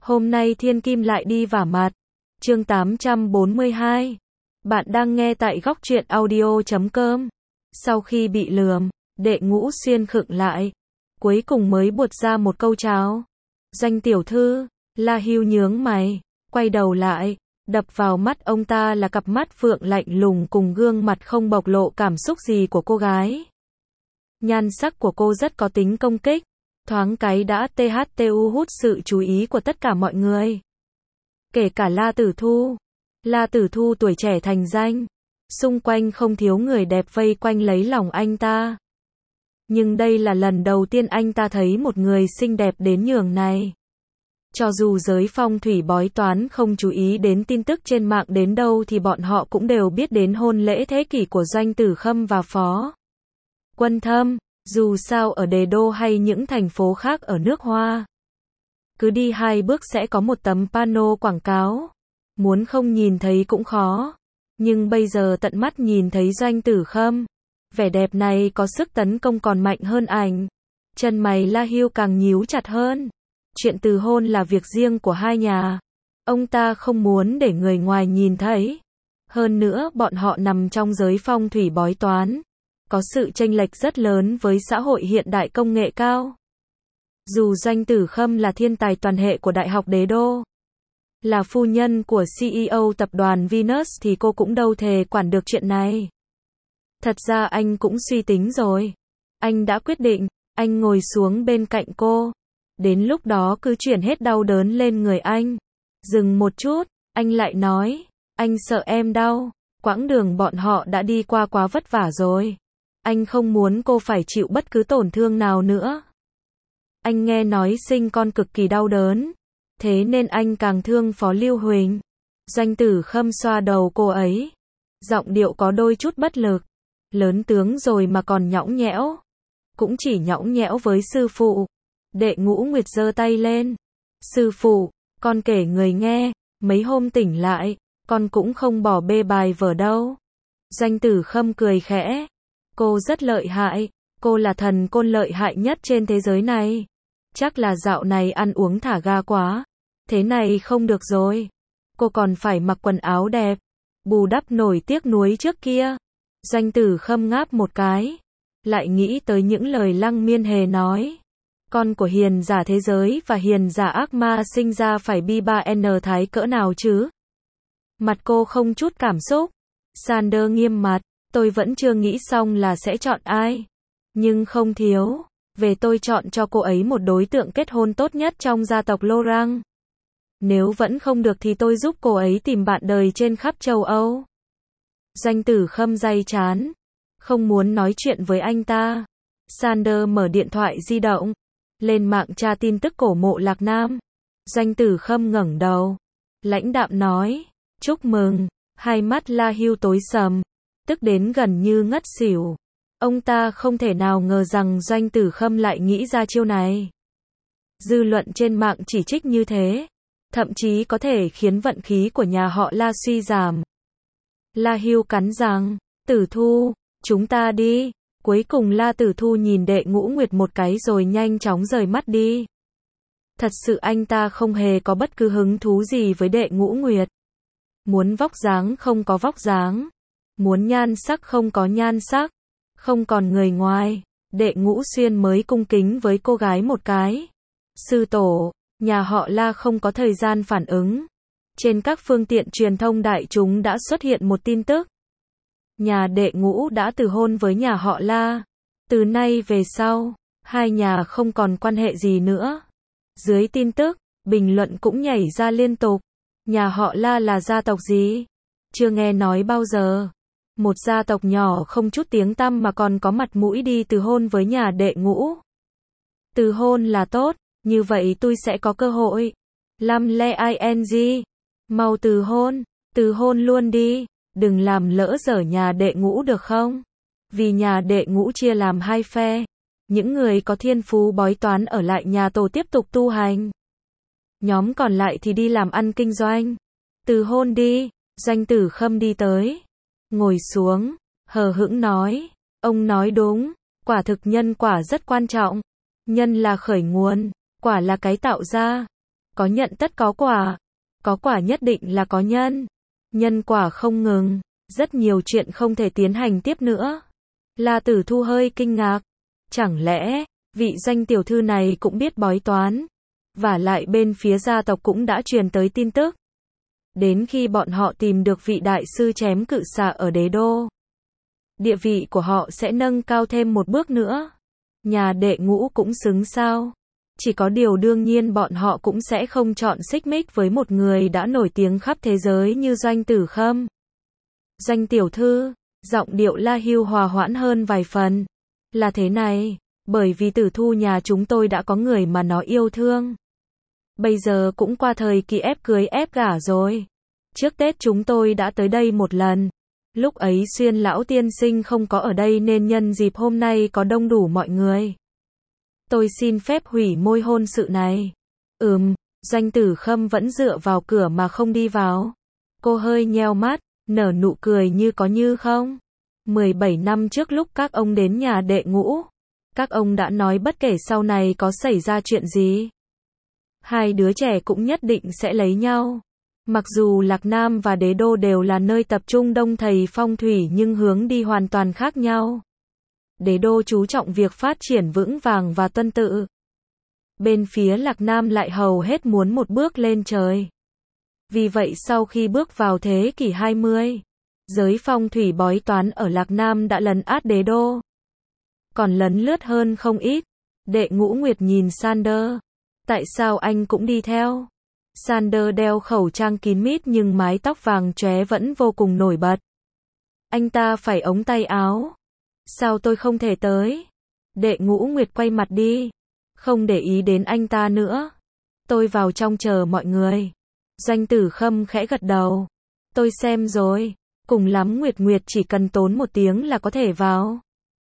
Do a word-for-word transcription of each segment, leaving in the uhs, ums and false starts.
Hôm nay thiên kim lại đi vả mặt. Chương tám trăm bốn mươi hai. Bạn đang nghe tại góc truyện audio chấm com. Sau khi bị lườm, Đệ Ngũ Xuyên khựng lại. Cuối cùng mới buột ra một câu cháo. Doanh tiểu thư. La Hưu nhướng mày, quay đầu lại. Đập vào mắt ông ta là cặp mắt phượng lạnh lùng cùng gương mặt không bộc lộ cảm xúc gì của cô gái. Nhan sắc của cô rất có tính công kích. Thoáng cái đã thtu hút sự chú ý của tất cả mọi người. Kể cả La Tử Thu. La Tử Thu tuổi trẻ thành danh. Xung quanh không thiếu người đẹp vây quanh lấy lòng anh ta. Nhưng đây là lần đầu tiên anh ta thấy một người xinh đẹp đến nhường này. Cho dù giới phong thủy bói toán không chú ý đến tin tức trên mạng đến đâu thì bọn họ cũng đều biết đến hôn lễ thế kỷ của Doanh Tử Khâm và Phó Quân Thâm. Dù sao ở Đế Đô hay những thành phố khác ở nước Hoa, cứ đi hai bước sẽ có một tấm pano quảng cáo. Muốn không nhìn thấy cũng khó. Nhưng bây giờ tận mắt nhìn thấy Doanh Tử Khâm, vẻ đẹp này có sức tấn công còn mạnh hơn ảnh. Chân mày La Hưu càng nhíu chặt hơn. Chuyện từ hôn là việc riêng của hai nhà. Ông ta không muốn để người ngoài nhìn thấy. Hơn nữa bọn họ nằm trong giới phong thủy bói toán. Có sự chênh lệch rất lớn với xã hội hiện đại công nghệ cao. Dù Doanh Tử Khâm là thiên tài toàn hệ của Đại học Đế Đô, là phu nhân của xê e ô tập đoàn Venus thì cô cũng đâu thể quản được chuyện này. Thật ra anh cũng suy tính rồi. Anh đã quyết định, anh ngồi xuống bên cạnh cô. Đến lúc đó cứ chuyển hết đau đớn lên người anh. Dừng một chút, anh lại nói, anh sợ em đau. Quãng đường bọn họ đã đi qua quá vất vả rồi. Anh không muốn cô phải chịu bất cứ tổn thương nào nữa. Anh nghe nói sinh con cực kỳ đau đớn. Thế nên anh càng thương Phó Lưu Huỳnh. Doanh Tử Khâm xoa đầu cô ấy. Giọng điệu có đôi chút bất lực. Lớn tướng rồi mà còn nhõng nhẽo. Cũng chỉ nhõng nhẽo với sư phụ. Đệ Ngũ Nguyệt giơ tay lên. Sư phụ, con kể người nghe. Mấy hôm tỉnh lại, con cũng không bỏ bê bài vở đâu. Doanh Tử Khâm cười khẽ. Cô rất lợi hại. Cô là thần côn lợi hại nhất trên thế giới này. Chắc là dạo này ăn uống thả ga quá. Thế này không được rồi. Cô còn phải mặc quần áo đẹp. Bù đắp nổi tiếc nuối trước kia. Doanh Tử Khâm ngáp một cái. Lại nghĩ tới những lời Lăng Miên Hề nói. Con của hiền giả thế giới và hiền giả ác ma sinh ra phải bi ba n thái cỡ nào chứ? Mặt cô không chút cảm xúc. Sander nghiêm mặt. Tôi vẫn chưa nghĩ xong là sẽ chọn ai. Nhưng không thiếu. Về tôi chọn cho cô ấy một đối tượng kết hôn tốt nhất trong gia tộc Lorang. Nếu vẫn không được thì tôi giúp cô ấy tìm bạn đời trên khắp châu Âu. Doanh Tử Khâm day chán. Không muốn nói chuyện với anh ta. Sander mở điện thoại di động. Lên mạng tra tin tức cổ mộ Lạc Nam. Doanh Tử Khâm ngẩng đầu. Lãnh đạm nói. Chúc mừng. Hai mắt La Hưu tối sầm. Tức đến gần như ngất xỉu. Ông ta không thể nào ngờ rằng Doanh Tử Khâm lại nghĩ ra chiêu này. Dư luận trên mạng chỉ trích như thế. Thậm chí có thể khiến vận khí của nhà họ La suy giảm. La Hưu cắn răng. Tử Thu, chúng ta đi. Cuối cùng La Tử Thu nhìn Đệ Ngũ Nguyệt một cái rồi nhanh chóng rời mắt đi. Thật sự anh ta không hề có bất cứ hứng thú gì với Đệ Ngũ Nguyệt. Muốn vóc dáng không có vóc dáng. Muốn nhan sắc không có nhan sắc. Không còn người ngoài. Đệ Ngũ Xuyên mới cung kính với cô gái một cái. Sư tổ, nhà họ La không có thời gian phản ứng. Trên các phương tiện truyền thông đại chúng đã xuất hiện một tin tức. Nhà Đệ Ngũ đã từ hôn với nhà họ La. Từ nay về sau, hai nhà không còn quan hệ gì nữa. Dưới tin tức, bình luận cũng nhảy ra liên tục. Nhà họ La là gia tộc gì? Chưa nghe nói bao giờ. Một gia tộc nhỏ không chút tiếng tăm mà còn có mặt mũi đi từ hôn với nhà Đệ Ngũ. Từ hôn là tốt, như vậy tôi sẽ có cơ hội. Lam le ing. Mau từ hôn, từ hôn luôn đi. Đừng làm lỡ dở nhà Đệ Ngũ được không? Vì nhà Đệ Ngũ chia làm hai phe. Những người có thiên phú bói toán ở lại nhà tổ tiếp tục tu hành. Nhóm còn lại thì đi làm ăn kinh doanh. Từ hôn đi. Doanh Tử Khâm đi tới. Ngồi xuống. Hờ hững nói. Ông nói đúng. Quả thực nhân quả rất quan trọng. Nhân là khởi nguồn. Quả là cái tạo ra. Có nhận tất có quả. Có quả nhất định là có nhân. Nhân quả không ngừng. Rất nhiều chuyện không thể tiến hành tiếp nữa. La Tử Thu hơi kinh ngạc. Chẳng lẽ, vị Doanh tiểu thư này cũng biết bói toán? Và lại bên phía gia tộc cũng đã truyền tới tin tức. Đến khi bọn họ tìm được vị đại sư chém cự xà ở đế đô, địa vị của họ sẽ nâng cao thêm một bước nữa. Nhà Đệ Ngũ cũng xứng sao? Chỉ có điều đương nhiên bọn họ cũng sẽ không chọn xích mích với một người đã nổi tiếng khắp thế giới như Doanh Tử Khâm. Doanh tiểu thư, giọng điệu La Hưu hòa hoãn hơn vài phần. Là thế này, bởi vì Tử Thu nhà chúng tôi đã có người mà nó yêu thương. Bây giờ cũng qua thời kỳ ép cưới ép gả rồi. Trước Tết chúng tôi đã tới đây một lần. Lúc ấy Xuyên lão tiên sinh không có ở đây nên nhân dịp hôm nay có đông đủ mọi người. Tôi xin phép hủy môi hôn sự này. Ừm, Doanh Tử Khâm vẫn dựa vào cửa mà không đi vào. Cô hơi nheo mắt, nở nụ cười như có như không. mười bảy năm trước lúc các ông đến nhà Đệ Ngũ, các ông đã nói bất kể sau này có xảy ra chuyện gì, hai đứa trẻ cũng nhất định sẽ lấy nhau. Mặc dù Lạc Nam và Đế Đô đều là nơi tập trung đông thầy phong thủy nhưng hướng đi hoàn toàn khác nhau. Đế Đô chú trọng việc phát triển vững vàng và tuân tự. Bên phía Lạc Nam lại hầu hết muốn một bước lên trời. Vì vậy sau khi bước vào thế kỷ hai mươi, giới phong thủy bói toán ở Lạc Nam đã lấn át Đế Đô. Còn lấn lướt hơn không ít. Đệ Ngũ Nguyệt nhìn Sander. Tại sao anh cũng đi theo? Sander đeo khẩu trang kín mít nhưng mái tóc vàng chóe vẫn vô cùng nổi bật. Anh ta phải ống tay áo. Sao tôi không thể tới? Đệ Ngũ Nguyệt quay mặt đi. Không để ý đến anh ta nữa. Tôi vào trong chờ mọi người. Doanh Tử Khâm khẽ gật đầu. Tôi xem rồi. Cùng lắm Nguyệt Nguyệt chỉ cần tốn một tiếng là có thể vào.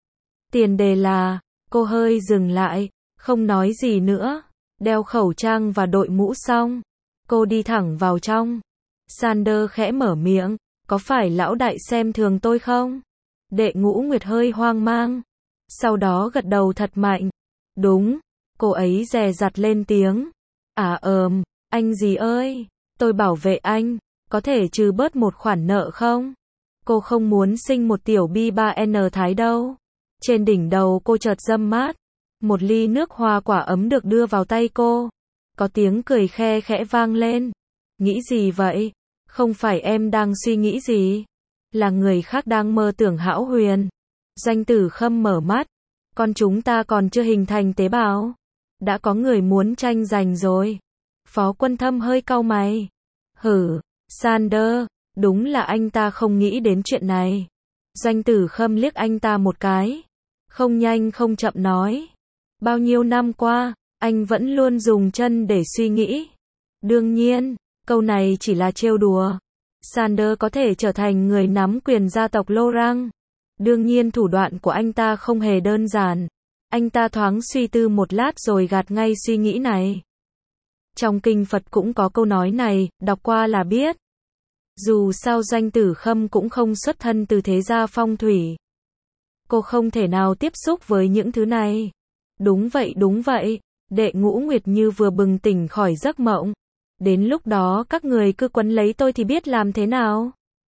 Tiền đề là, cô hơi dừng lại, không nói gì nữa. Đeo khẩu trang và đội mũ xong, cô đi thẳng vào trong. Sander khẽ mở miệng, có phải lão đại xem thường tôi không? Đệ Ngũ Nguyệt hơi hoang mang. Sau đó gật đầu thật mạnh. Đúng, cô ấy dè dặt lên tiếng. À ờm, anh gì ơi, tôi bảo vệ anh, có thể trừ bớt một khoản nợ không? Cô không muốn sinh một tiểu bi ba N Thái đâu. Trên đỉnh đầu cô chợt râm mát. Một ly nước hoa quả ấm được đưa vào tay cô. Có tiếng cười khe khẽ vang lên. Nghĩ gì vậy? Không phải em đang suy nghĩ gì? Là người khác đang mơ tưởng hão huyền. Doanh Tử Khâm mở mắt. Con chúng ta còn chưa hình thành tế bào. Đã có người muốn tranh giành rồi. Phó Quân Thâm hơi cau mày. Hử, Sander, đúng là anh ta không nghĩ đến chuyện này. Doanh Tử Khâm liếc anh ta một cái. Không nhanh không chậm nói. Bao nhiêu năm qua, anh vẫn luôn dùng chân để suy nghĩ. Đương nhiên, câu này chỉ là trêu đùa. Sander có thể trở thành người nắm quyền gia tộc Lorang. Đương nhiên thủ đoạn của anh ta không hề đơn giản. Anh ta thoáng suy tư một lát rồi gạt ngay suy nghĩ này. Trong kinh Phật cũng có câu nói này, đọc qua là biết. Dù sao Doanh Tử Khâm cũng không xuất thân từ thế gia phong thủy. Cô không thể nào tiếp xúc với những thứ này. Đúng vậy đúng vậy, Đệ Ngũ Nguyệt như vừa bừng tỉnh khỏi giấc mộng. Đến lúc đó các người cứ quấn lấy tôi thì biết làm thế nào.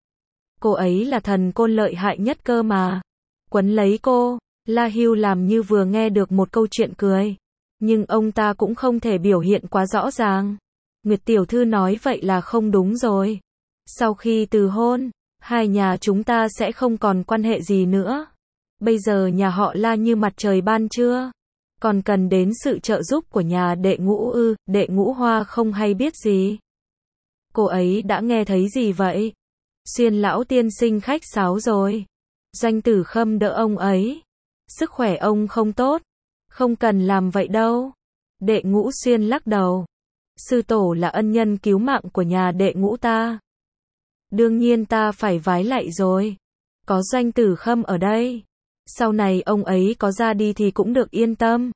Cô ấy là thần côn lợi hại nhất cơ mà. Quấn lấy cô, La Hưu làm như vừa nghe được một câu chuyện cười. Nhưng ông ta cũng không thể biểu hiện quá rõ ràng. Nguyệt tiểu thư nói vậy là không đúng rồi. Sau khi từ hôn, hai nhà chúng ta sẽ không còn quan hệ gì nữa. Bây giờ nhà họ La như mặt trời ban trưa. Còn cần đến sự trợ giúp của nhà Đệ Ngũ ư? Đệ Ngũ Hoa không hay biết gì. Cô ấy đã nghe thấy gì vậy? Xuyên lão tiên sinh khách sáo rồi. Doanh Tử Khâm đỡ ông ấy. Sức khỏe ông không tốt. Không cần làm vậy đâu. Đệ Ngũ Xuyên lắc đầu. Sư tổ là ân nhân cứu mạng của nhà Đệ Ngũ ta. Đương nhiên ta phải vái lạy rồi. Có Doanh Tử Khâm ở đây. Sau này ông ấy có ra đi thì cũng được yên tâm.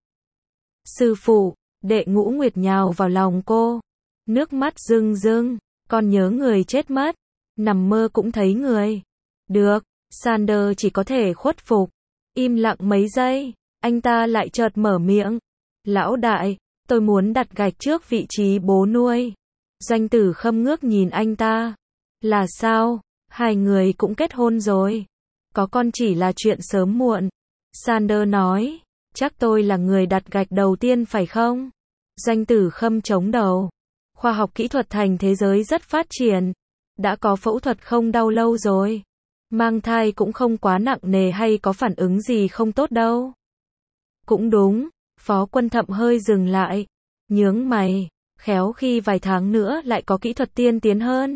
Sư phụ, Đệ Ngũ Nguyệt nhào vào lòng cô. Nước mắt rưng rưng, con nhớ người chết mất. Nằm mơ cũng thấy người. Được, Sander chỉ có thể khuất phục. Im lặng mấy giây, anh ta lại chợt mở miệng. Lão đại, Tôi muốn đặt gạch trước vị trí bố nuôi. Doanh Tử Khâm ngước nhìn anh ta. Là sao? Hai người cũng kết hôn rồi. Có con chỉ là chuyện sớm muộn. Sander nói. Chắc tôi là người đặt gạch đầu tiên phải không? Doanh Tử Khâm chống đầu. Khoa học kỹ thuật thành thế giới rất phát triển. Đã có phẫu thuật không đau lâu rồi. Mang thai cũng không quá nặng nề hay có phản ứng gì không tốt đâu. Cũng đúng. Phó Quân Thậm hơi dừng lại. Nhướng mày. Khéo khi vài tháng nữa lại có kỹ thuật tiên tiến hơn.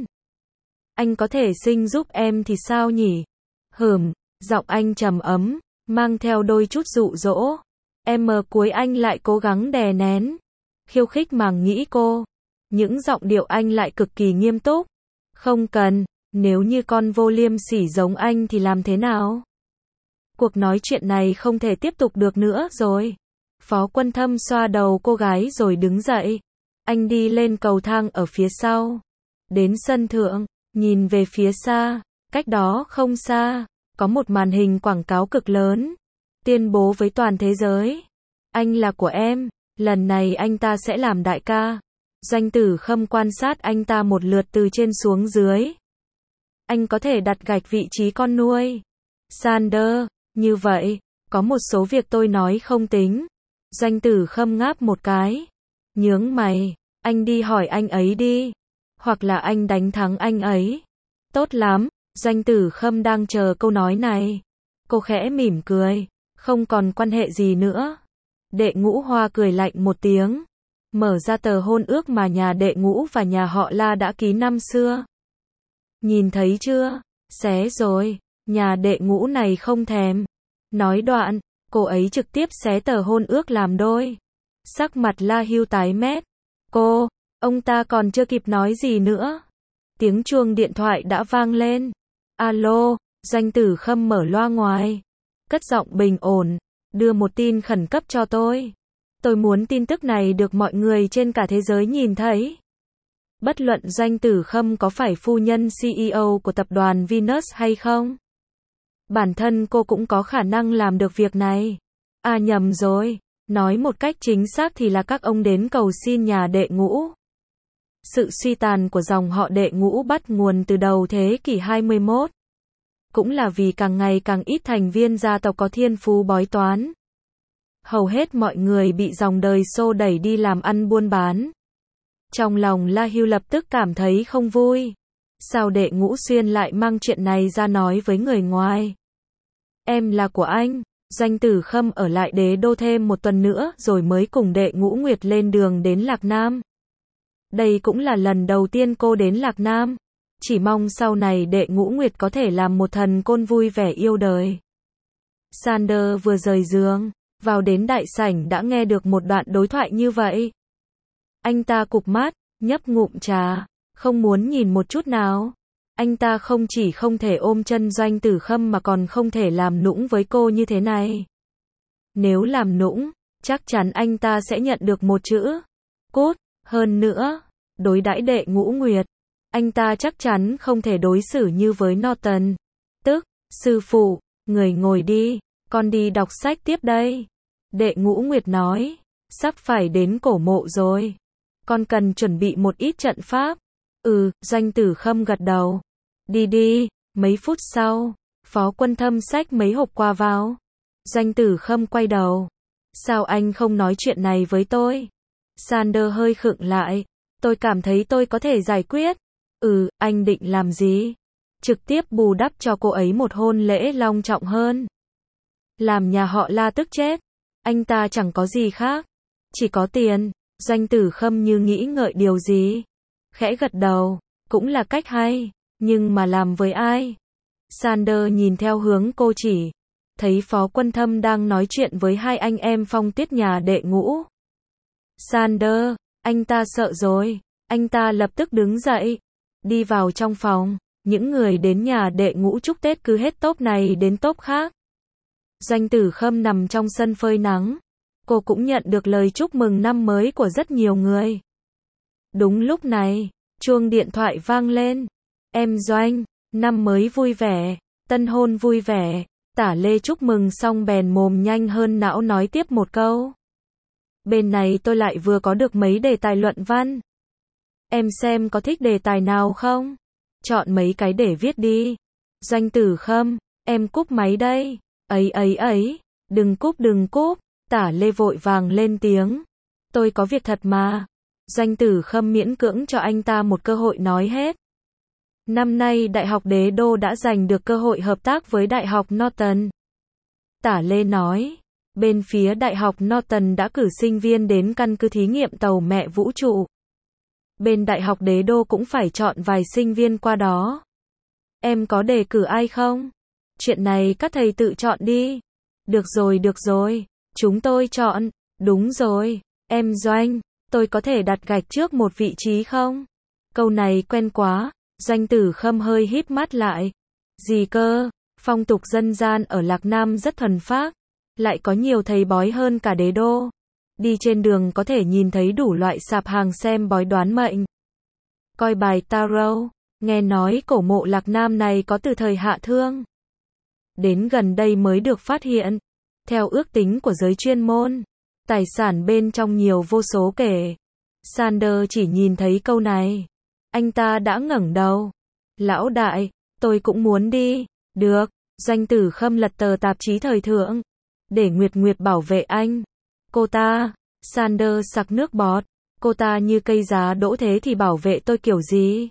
Anh có thể sinh giúp em thì sao nhỉ? Hửm, giọng anh trầm ấm, mang theo đôi chút dụ dỗ. Em cuối anh lại cố gắng đè nén. Khiêu khích màng nghĩ cô. Những giọng điệu anh lại cực kỳ nghiêm túc. Không cần, nếu như con vô liêm sỉ giống anh thì làm thế nào? Cuộc nói chuyện này không thể tiếp tục được nữa rồi. Phó Quân Thâm xoa đầu cô gái rồi đứng dậy. Anh đi lên cầu thang ở phía sau. Đến sân thượng, nhìn về phía xa, cách đó không xa, có một màn hình quảng cáo cực lớn. Tuyên bố với toàn thế giới. Anh là của em, lần này anh ta sẽ làm đại ca. Doanh Tử Khâm quan sát anh ta một lượt từ trên xuống dưới. Anh có thể đặt gạch vị trí con nuôi. Sander, như vậy, có một số việc tôi nói không tính. Doanh Tử Khâm ngáp một cái. Nhướng mày, anh đi hỏi anh ấy đi. Hoặc là anh đánh thắng anh ấy. Tốt lắm, Doanh Tử Khâm đang chờ câu nói này. Cô khẽ mỉm cười, không còn quan hệ gì nữa. Đệ Ngũ Hoa cười lạnh một tiếng. Mở ra tờ hôn ước mà nhà Đệ Ngũ và nhà họ La đã ký năm xưa. Nhìn thấy chưa? Xé rồi, nhà Đệ Ngũ này không thèm. Nói đoạn, cô ấy trực tiếp xé tờ hôn ước làm đôi. Sắc mặt La Hưu tái mét. Cô, ông ta còn chưa kịp nói gì nữa. Tiếng chuông điện thoại đã vang lên. Alo, Doanh Tử Khâm mở loa ngoài. Cất giọng bình ổn. Đưa một tin khẩn cấp cho tôi. Tôi muốn tin tức này được mọi người trên cả thế giới nhìn thấy. Bất luận Doanh Tử Khâm có phải phu nhân xê e ô của tập đoàn Venus hay không. Bản thân cô cũng có khả năng làm được việc này. À nhầm rồi. Nói một cách chính xác thì là các ông đến cầu xin nhà Đệ Ngũ. Sự suy tàn của dòng họ Đệ Ngũ bắt nguồn từ đầu thế kỷ hai mươi mốt. Cũng là vì càng ngày càng ít thành viên gia tộc có thiên phú bói toán. Hầu hết mọi người bị dòng đời xô đẩy đi làm ăn buôn bán. Trong lòng La Hưu lập tức cảm thấy không vui. Sao Đệ Ngũ Xuyên lại mang chuyện này ra nói với người ngoài? Em là của anh. Doanh Tử Khâm ở lại đế đô thêm một tuần nữa rồi mới cùng Đệ Ngũ Nguyệt lên đường đến Lạc Nam. Đây cũng là lần đầu tiên cô đến Lạc Nam. Chỉ mong sau này Đệ Ngũ Nguyệt có thể làm một thần côn vui vẻ yêu đời. Sander vừa rời giường, vào đến đại sảnh đã nghe được một đoạn đối thoại như vậy. Anh ta cụp mắt, nhấp ngụm trà, không muốn nhìn một chút nào. Anh ta không chỉ không thể ôm chân Doanh Tử Khâm mà còn không thể làm nũng với cô như thế này. Nếu làm nũng, chắc chắn anh ta sẽ nhận được một chữ cút. Hơn nữa, đối đãi Đệ Ngũ Nguyệt, anh ta chắc chắn không thể đối xử như với Norton. Tức, sư phụ, người ngồi đi, con đi đọc sách tiếp đây. Đệ Ngũ Nguyệt nói, sắp phải đến cổ mộ rồi. Con cần chuẩn bị một ít trận pháp. Ừ, Doanh Tử Khâm gật đầu. Đi đi, mấy phút sau, Phó Quân Thâm xách mấy hộp quà vào. Doanh Tử Khâm quay đầu. Sao anh không nói chuyện này với tôi? Sander hơi khựng lại. Tôi cảm thấy tôi có thể giải quyết. Ừ, anh định làm gì? Trực tiếp bù đắp cho cô ấy một hôn lễ long trọng hơn. Làm nhà họ La tức chết. Anh ta chẳng có gì khác. Chỉ có tiền. Doanh Tử Khâm như nghĩ ngợi điều gì. Khẽ gật đầu. Cũng là cách hay. Nhưng mà làm với ai? Sander nhìn theo hướng cô chỉ. Thấy Phó Quân Thâm đang nói chuyện với hai anh em Phong Tuyết nhà Đệ Ngũ. Sander, anh ta sợ rồi. Anh ta lập tức đứng dậy. Đi vào trong phòng. Những người đến nhà Đệ Ngũ chúc Tết cứ hết tốp này đến tốp khác. Doanh Tử Khâm nằm trong sân phơi nắng. Cô cũng nhận được lời chúc mừng năm mới của rất nhiều người. Đúng lúc này, chuông điện thoại vang lên. Em Doanh, năm mới vui vẻ, tân hôn vui vẻ. Tả Lê chúc mừng xong bèn mồm nhanh hơn não nói tiếp một câu. Bên này tôi lại vừa có được mấy đề tài luận văn. Em xem có thích đề tài nào không? Chọn mấy cái để viết đi. Doanh Tử Khâm, em cúp máy đây. Ấy ấy ấy, đừng cúp đừng cúp. Tả Lê vội vàng lên tiếng. Tôi có việc thật mà. Doanh Tử Khâm miễn cưỡng cho anh ta một cơ hội nói hết. Năm nay Đại học Đế Đô đã giành được cơ hội hợp tác với Đại học Norton. Tả Lê nói, bên phía Đại học Norton đã cử sinh viên đến căn cứ thí nghiệm tàu mẹ vũ trụ. Bên Đại học Đế Đô cũng phải chọn vài sinh viên qua đó. Em có đề cử ai không? Chuyện này các thầy tự chọn đi. Được rồi được rồi, chúng tôi chọn. Đúng rồi, em Doanh, tôi có thể đặt gạch trước một vị trí không? Câu này quen quá. Doanh Tử Khâm hơi híp mắt lại. Gì cơ? Phong tục dân gian ở Lạc Nam rất thuần phác, lại có nhiều thầy bói hơn cả Đế Đô. Đi trên đường có thể nhìn thấy đủ loại sạp hàng xem bói đoán mệnh, coi bài tarot. Nghe nói cổ mộ Lạc Nam này có từ thời Hạ Thương, đến gần đây mới được phát hiện. Theo ước tính của giới chuyên môn, tài sản bên trong nhiều vô số kể. Sander chỉ nhìn thấy câu này, anh ta đã ngẩng đầu. Lão đại, tôi cũng muốn đi. Được. Doanh Tử Khâm lật tờ tạp chí thời thượng. Để Nguyệt Nguyệt bảo vệ anh. Cô ta. Sander sặc nước bọt. Cô ta như cây giá đỗ thế thì bảo vệ tôi kiểu gì?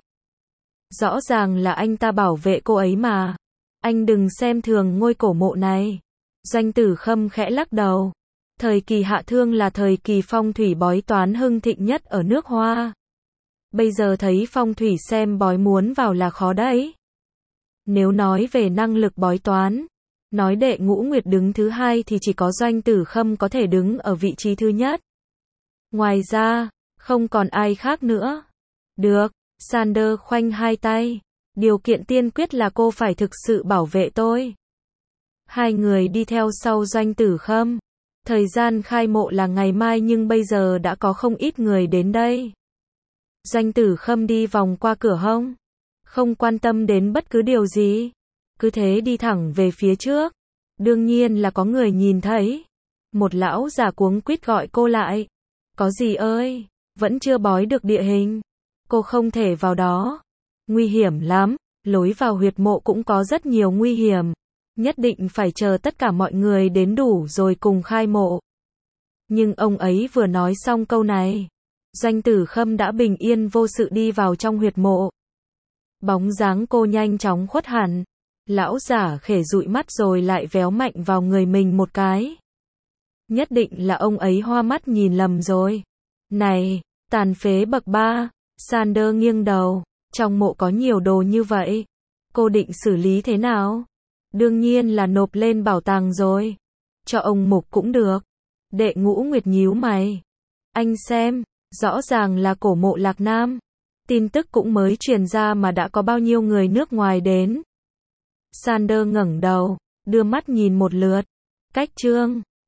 Rõ ràng là anh ta bảo vệ cô ấy mà. Anh đừng xem thường ngôi cổ mộ này. Doanh Tử Khâm khẽ lắc đầu. Thời kỳ Hạ Thương là thời kỳ phong thủy bói toán hưng thịnh nhất ở nước Hoa. Bây giờ thấy phong thủy xem bói muốn vào là khó đấy. Nếu nói về năng lực bói toán, nói Đệ Ngũ Nguyệt đứng thứ hai thì chỉ có Doanh Tử Khâm có thể đứng ở vị trí thứ nhất. Ngoài ra, không còn ai khác nữa. Được, Sander khoanh hai tay. Điều kiện tiên quyết là cô phải thực sự bảo vệ tôi. Hai người đi theo sau Doanh Tử Khâm. Thời gian khai mộ là ngày mai nhưng bây giờ đã có không ít người đến đây. Doanh Tử Khâm đi vòng qua cửa hông, không quan tâm đến bất cứ điều gì, cứ thế đi thẳng về phía trước. Đương nhiên là có người nhìn thấy. Một lão già cuống quýt gọi cô lại. Có gì ơi, vẫn chưa bói được địa hình. Cô không thể vào đó. Nguy hiểm lắm, lối vào huyệt mộ cũng có rất nhiều nguy hiểm. Nhất định phải chờ tất cả mọi người đến đủ rồi cùng khai mộ. Nhưng ông ấy vừa nói xong câu này, Doanh Tử Khâm đã bình yên vô sự đi vào trong huyệt mộ. Bóng dáng cô nhanh chóng khuất hẳn. Lão giả khể dụi mắt rồi lại véo mạnh vào người mình một cái. Nhất định là ông ấy hoa mắt nhìn lầm rồi. Này, tàn phế bậc ba. Sander nghiêng đầu. Trong mộ có nhiều đồ như vậy. Cô định xử lý thế nào? Đương nhiên là nộp lên bảo tàng rồi. Cho ông mục cũng được. Đệ Ngũ Nguyệt nhíu mày. Anh xem, rõ ràng là cổ mộ Lạc Nam. Tin tức cũng mới truyền ra mà đã có bao nhiêu người nước ngoài đến. Sander ngẩng đầu, đưa mắt nhìn một lượt. Cách chương